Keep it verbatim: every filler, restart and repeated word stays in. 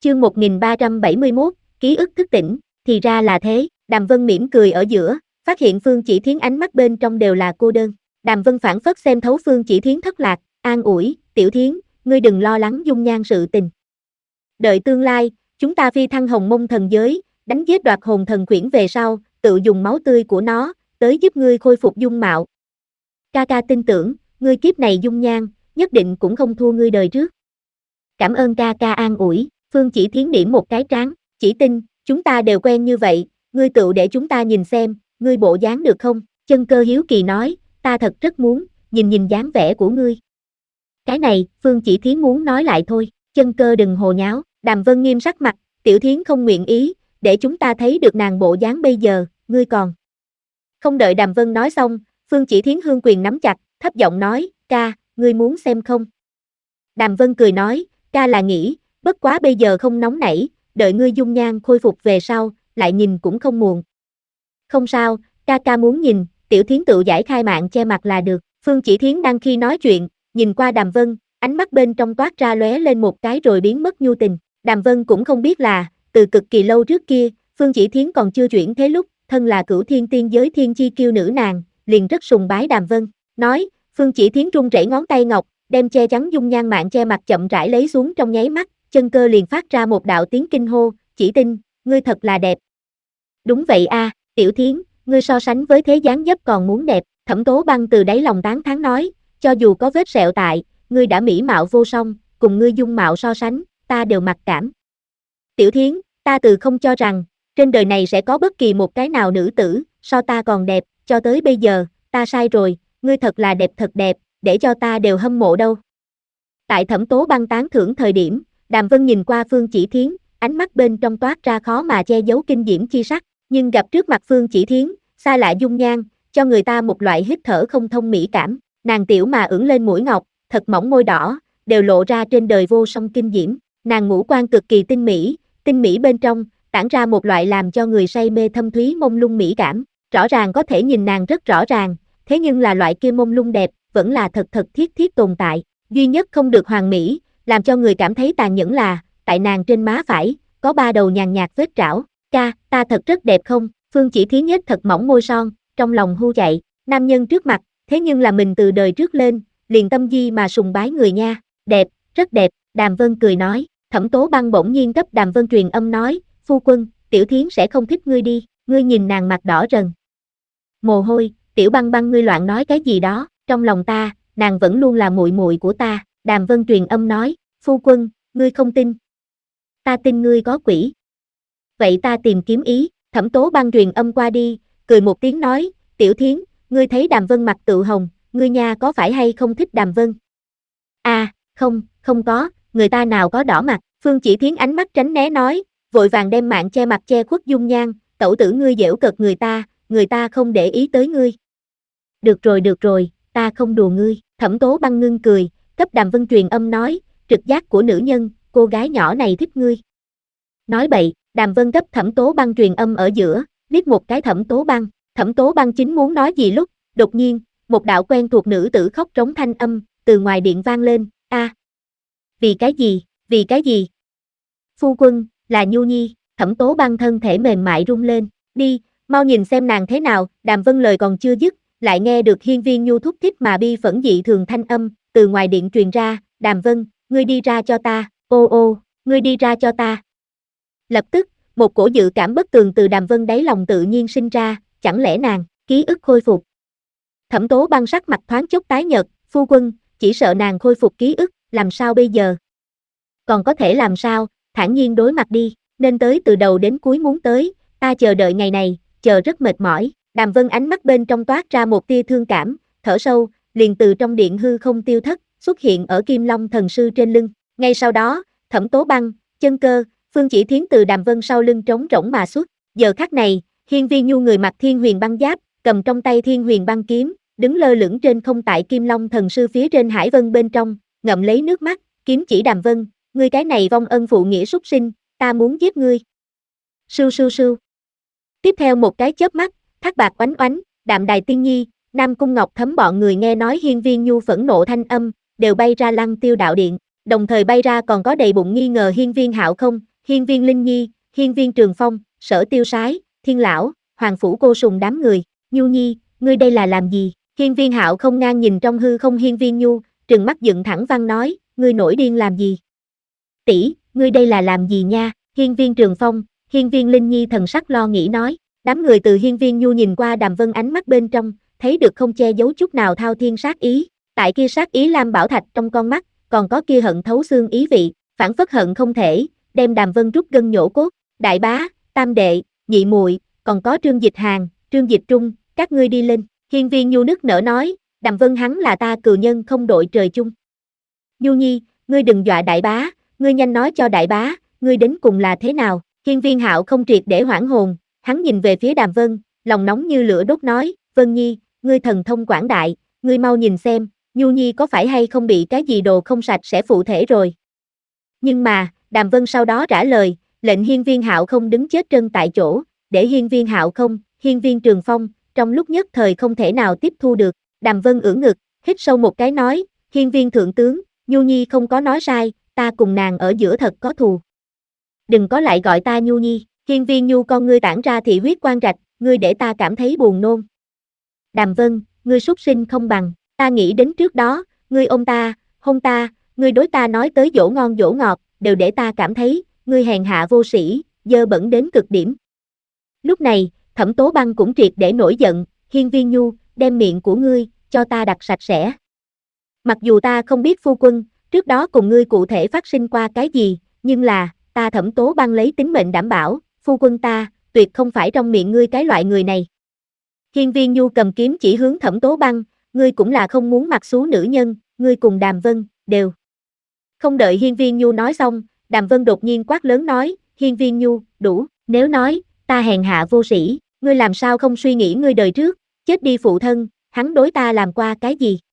Chương một nghìn ba trăm bảy mươi mốt, ký ức thức tỉnh, thì ra là thế, Đàm Vân mỉm cười ở giữa, phát hiện Phương Chỉ Thiến ánh mắt bên trong đều là cô đơn. Đàm Vân phảng phất xem thấu Phương Chỉ Thiến thất lạc, an ủi, Tiểu Thiến, ngươi đừng lo lắng dung nhan sự tình. Đợi tương lai, chúng ta phi thăng hồng mông thần giới, đánh giết đoạt hồn thần quyển về sau, tự dùng máu tươi của nó, tới giúp ngươi khôi phục dung mạo. Ca ca tin tưởng, ngươi kiếp này dung nhan, nhất định cũng không thua ngươi đời trước. Cảm ơn ca ca an ủi, Phương Chỉ Thiến điểm một cái trán, Chỉ tin, chúng ta đều quen như vậy, ngươi tự để chúng ta nhìn xem, ngươi bộ dáng được không? Chân Cơ hiếu kỳ nói, ta thật rất muốn, nhìn nhìn dáng vẻ của ngươi. Cái này, Phương Chỉ Thiến muốn nói lại thôi, Chân Cơ đừng hồ nháo, Đàm Vân nghiêm sắc mặt, Tiểu Thiến không nguyện ý, để chúng ta thấy được nàng bộ dáng bây giờ, ngươi còn. Không đợi Đàm Vân nói xong, Phương Chỉ Thiến hương quyền nắm chặt, thấp giọng nói, ca, ngươi muốn xem không? Đàm Vân cười nói, ca là nghĩ, bất quá bây giờ không nóng nảy, đợi ngươi dung nhan khôi phục về sau, lại nhìn cũng không muộn. Không sao, ca ca muốn nhìn, Tiểu Thiến tự giải khai mạng che mặt là được. Phương Chỉ Thiến đang khi nói chuyện, nhìn qua Đàm Vân, ánh mắt bên trong toát ra lóe lên một cái rồi biến mất nhu tình. Đàm Vân cũng không biết là, từ cực kỳ lâu trước kia, Phương Chỉ Thiến còn chưa chuyển thế lúc, thân là cửu thiên tiên giới thiên chi kiêu nữ nàng, liền rất sùng bái Đàm Vân. Nói, Phương Chỉ Thiến run rẩy ngón tay ngọc, đem che chắn dung nhan mạng che mặt chậm rãi lấy xuống trong nháy mắt, Chân Cơ liền phát ra một đạo tiếng kinh hô, Chỉ tin, ngươi thật là đẹp. Đúng vậy a, à, Tiểu Thiến, ngươi so sánh với thế dáng dấp còn muốn đẹp, Thẩm Tố Băng từ đáy lòng tán thán nói, cho dù có vết sẹo tại, ngươi đã mỹ mạo vô song, cùng ngươi dung mạo so sánh, ta đều mặc cảm. Tiểu Thiến, ta từ không cho rằng, trên đời này sẽ có bất kỳ một cái nào nữ tử, so ta còn đẹp, cho tới bây giờ, ta sai rồi, ngươi thật là đẹp thật đẹp, để cho ta đều hâm mộ đâu. Tại Thẩm Tố Băng tán thưởng thời điểm, Đàm Vân nhìn qua Phương Chỉ Thiến, ánh mắt bên trong toát ra khó mà che giấu kinh diễm chi sắc, nhưng gặp trước mặt Phương Chỉ Thiến, xa lạ dung nhan, cho người ta một loại hít thở không thông mỹ cảm, nàng tiểu mà ửng lên mũi ngọc, thật mỏng môi đỏ, đều lộ ra trên đời vô song kinh diễm, nàng ngũ quan cực kỳ tinh mỹ, tinh mỹ bên trong, tản ra một loại làm cho người say mê thâm thúy mông lung mỹ cảm, rõ ràng có thể nhìn nàng rất rõ ràng, thế nhưng là loại kia mông lung đẹp, vẫn là thật thật thiết thiết tồn tại, duy nhất không được hoàn mỹ, làm cho người cảm thấy tàn nhẫn là, tại nàng trên má phải, có ba đầu nhàn nhạt vết trảo, ca, ta thật rất đẹp không, Phương Chỉ Thiến nhếch thật mỏng môi son, trong lòng hu chạy, nam nhân trước mặt, thế nhưng là mình từ đời trước lên, liền tâm di mà sùng bái người nha, đẹp, rất đẹp, Đàm Vân cười nói, Thẩm Tố Băng bỗng nhiên cấp Đàm Vân truyền âm nói, phu quân, Tiểu Thiến sẽ không thích ngươi đi, ngươi nhìn nàng mặt đỏ rần. Mồ hôi, Tiểu Băng Băng ngươi loạn nói cái gì đó, trong lòng ta, nàng vẫn luôn là muội muội của ta, Đàm Vân truyền âm nói, phu quân, ngươi không tin. Ta tin ngươi có quỷ. Vậy ta tìm kiếm ý, Thẩm Tố Băng truyền âm qua đi, cười một tiếng nói, Tiểu Thiến, ngươi thấy Đàm Vân mặt tự hồng, ngươi nha có phải hay không thích Đàm Vân? À, không, không có, người ta nào có đỏ mặt, Phương Chỉ Thiến ánh mắt tránh né nói, vội vàng đem mạng che mặt che khuất dung nhan, tẩu tử ngươi giễu cợt người ta, người ta không để ý tới ngươi. Được rồi được rồi, ta không đùa ngươi, Thẩm Tố Băng ngưng cười, cấp Đàm Vân truyền âm nói, trực giác của nữ nhân, cô gái nhỏ này thích ngươi. Nói bậy, Đàm Vân cấp Thẩm Tố Băng truyền âm ở giữa, liếc một cái Thẩm Tố Băng, Thẩm Tố Băng chính muốn nói gì lúc, đột nhiên, một đạo quen thuộc nữ tử khóc trống thanh âm, từ ngoài điện vang lên, a, à, vì cái gì, vì cái gì? Phu quân, là Nhu Nhi, Thẩm Tố Băng thân thể mềm mại rung lên, đi, mau nhìn xem nàng thế nào, Đàm Vân lời còn chưa dứt, lại nghe được Hiên Viên Nhu thúc thích mà bi phẫn dị thường thanh âm, từ ngoài điện truyền ra, Đàm Vân, ngươi đi ra cho ta, ô ô, ngươi đi ra cho ta. Lập tức, một cổ dự cảm bất tường từ Đàm Vân đáy lòng tự nhiên sinh ra, chẳng lẽ nàng, ký ức khôi phục. Thẩm Tố Băng sắc mặt thoáng chốc tái nhợt, phu quân, chỉ sợ nàng khôi phục ký ức, làm sao bây giờ? Còn có thể làm sao, thản nhiên đối mặt đi, nên tới từ đầu đến cuối muốn tới, ta chờ đợi ngày này, chờ rất mệt mỏi, Đàm Vân ánh mắt bên trong toát ra một tia thương cảm, thở sâu, liền từ trong điện hư không tiêu thất, xuất hiện ở Kim Long thần sư trên lưng, ngay sau đó, Thẩm Tố Băng, Chân Cơ, Phương Chỉ Thiến từ Đàm Vân sau lưng trống rỗng mà xuất, giờ khắc này, Hiên Viên Nhu người mặc Thiên Huyền băng giáp, cầm trong tay Thiên Huyền băng kiếm, đứng lơ lửng trên không tại Kim Long thần sư phía trên hải vân bên trong, ngậm lấy nước mắt, kiếm chỉ Đàm Vân, ngươi cái này vong ân phụ nghĩa súc sinh, ta muốn giết ngươi. Sưu sưu sưu. Tiếp theo một cái chớp mắt, Thác Bạc oánh oánh, Đạm Đài Tiên Nhi, Nam Cung Ngọc Thấm bọn người nghe nói Hiên Viên Nhu phẫn nộ thanh âm, đều bay ra Lăng Tiêu đạo điện, đồng thời bay ra còn có đầy bụng nghi ngờ Hiên Viên Hạo không, Hiên Viên Linh Nhi, Hiên Viên Trường Phong, Sở Tiêu Sái, Thiên Lão, Hoàng Phủ Cô Sùng đám người. Nhu Nhi, ngươi đây là làm gì? Hiên Viên Hạo không ngang nhìn trong hư không Hiên Viên Nhu, trừng mắt dựng thẳng văn nói, ngươi nổi điên làm gì? Tỷ, ngươi đây là làm gì nha? Hiên Viên Trường Phong, Hiên Viên Linh Nhi thần sắc lo nghĩ nói. Đám người từ Hiên Viên Nhu nhìn qua Đàm Vân ánh mắt bên trong, thấy được không che giấu chút nào thao thiên sát ý. Tại kia sát ý lam bảo thạch trong con mắt, còn có kia hận thấu xương ý vị, phản phất hận không thể đem Đàm Vân rút gân nhổ cốt. Đại bá, tam đệ, nhị muội, còn có Trương Dịch Hàn, Trương Dịch Trung, các ngươi đi lên. Hiên Viên Nhu nức nở nói, Đàm Vân hắn là ta cừu nhân không đội trời chung. Nhu Nhi, ngươi đừng dọa đại bá, ngươi nhanh nói cho đại bá, ngươi đến cùng là thế nào? Hiên Viên Hạo không triệt để hoảng hồn, hắn nhìn về phía Đàm Vân, lòng nóng như lửa đốt nói, Vân Nhi, ngươi thần thông quảng đại, ngươi mau nhìn xem, Nhu Nhi có phải hay không bị cái gì đồ không sạch sẽ phụ thể rồi. Nhưng mà, Đàm Vân sau đó trả lời, lệnh Hiên Viên Hạo không đứng chết chân tại chỗ, để Hiên Viên Hạo không, Hiên Viên Trường Phong, trong lúc nhất thời không thể nào tiếp thu được. Đàm Vân ưỡn ngực, hít sâu một cái nói, Hiên Viên Thượng tướng, Nhu Nhi không có nói sai, ta cùng nàng ở giữa thật có thù. Đừng có lại gọi ta Nhu Nhi. Hiên Viên Nhu con ngươi tản ra thị huyết quang rạch, ngươi để ta cảm thấy buồn nôn. Đàm Vân, ngươi súc sinh không bằng, ta nghĩ đến trước đó, ngươi ôm ta, hôn ta, ngươi đối ta nói tới dỗ ngon dỗ ngọt, đều để ta cảm thấy, ngươi hèn hạ vô sĩ, dơ bẩn đến cực điểm. Lúc này, Thẩm Tố Băng cũng triệt để nổi giận, Hiên Viên Nhu, đem miệng của ngươi, cho ta đặt sạch sẽ. Mặc dù ta không biết phu quân, trước đó cùng ngươi cụ thể phát sinh qua cái gì, nhưng là, ta Thẩm Tố Băng lấy tính mệnh đảm bảo, phu quân ta, tuyệt không phải trong miệng ngươi cái loại người này. Hiên Viên Nhu cầm kiếm chỉ hướng Thẩm Tố Băng, ngươi cũng là không muốn mặc xú nữ nhân, ngươi cùng Đàm Vân, đều. Không đợi Hiên Viên Nhu nói xong, Đàm Vân đột nhiên quát lớn nói, Hiên Viên Nhu, đủ, nếu nói, ta hèn hạ vô sĩ, ngươi làm sao không suy nghĩ ngươi đời trước, chết đi phụ thân, hắn đối ta làm qua cái gì?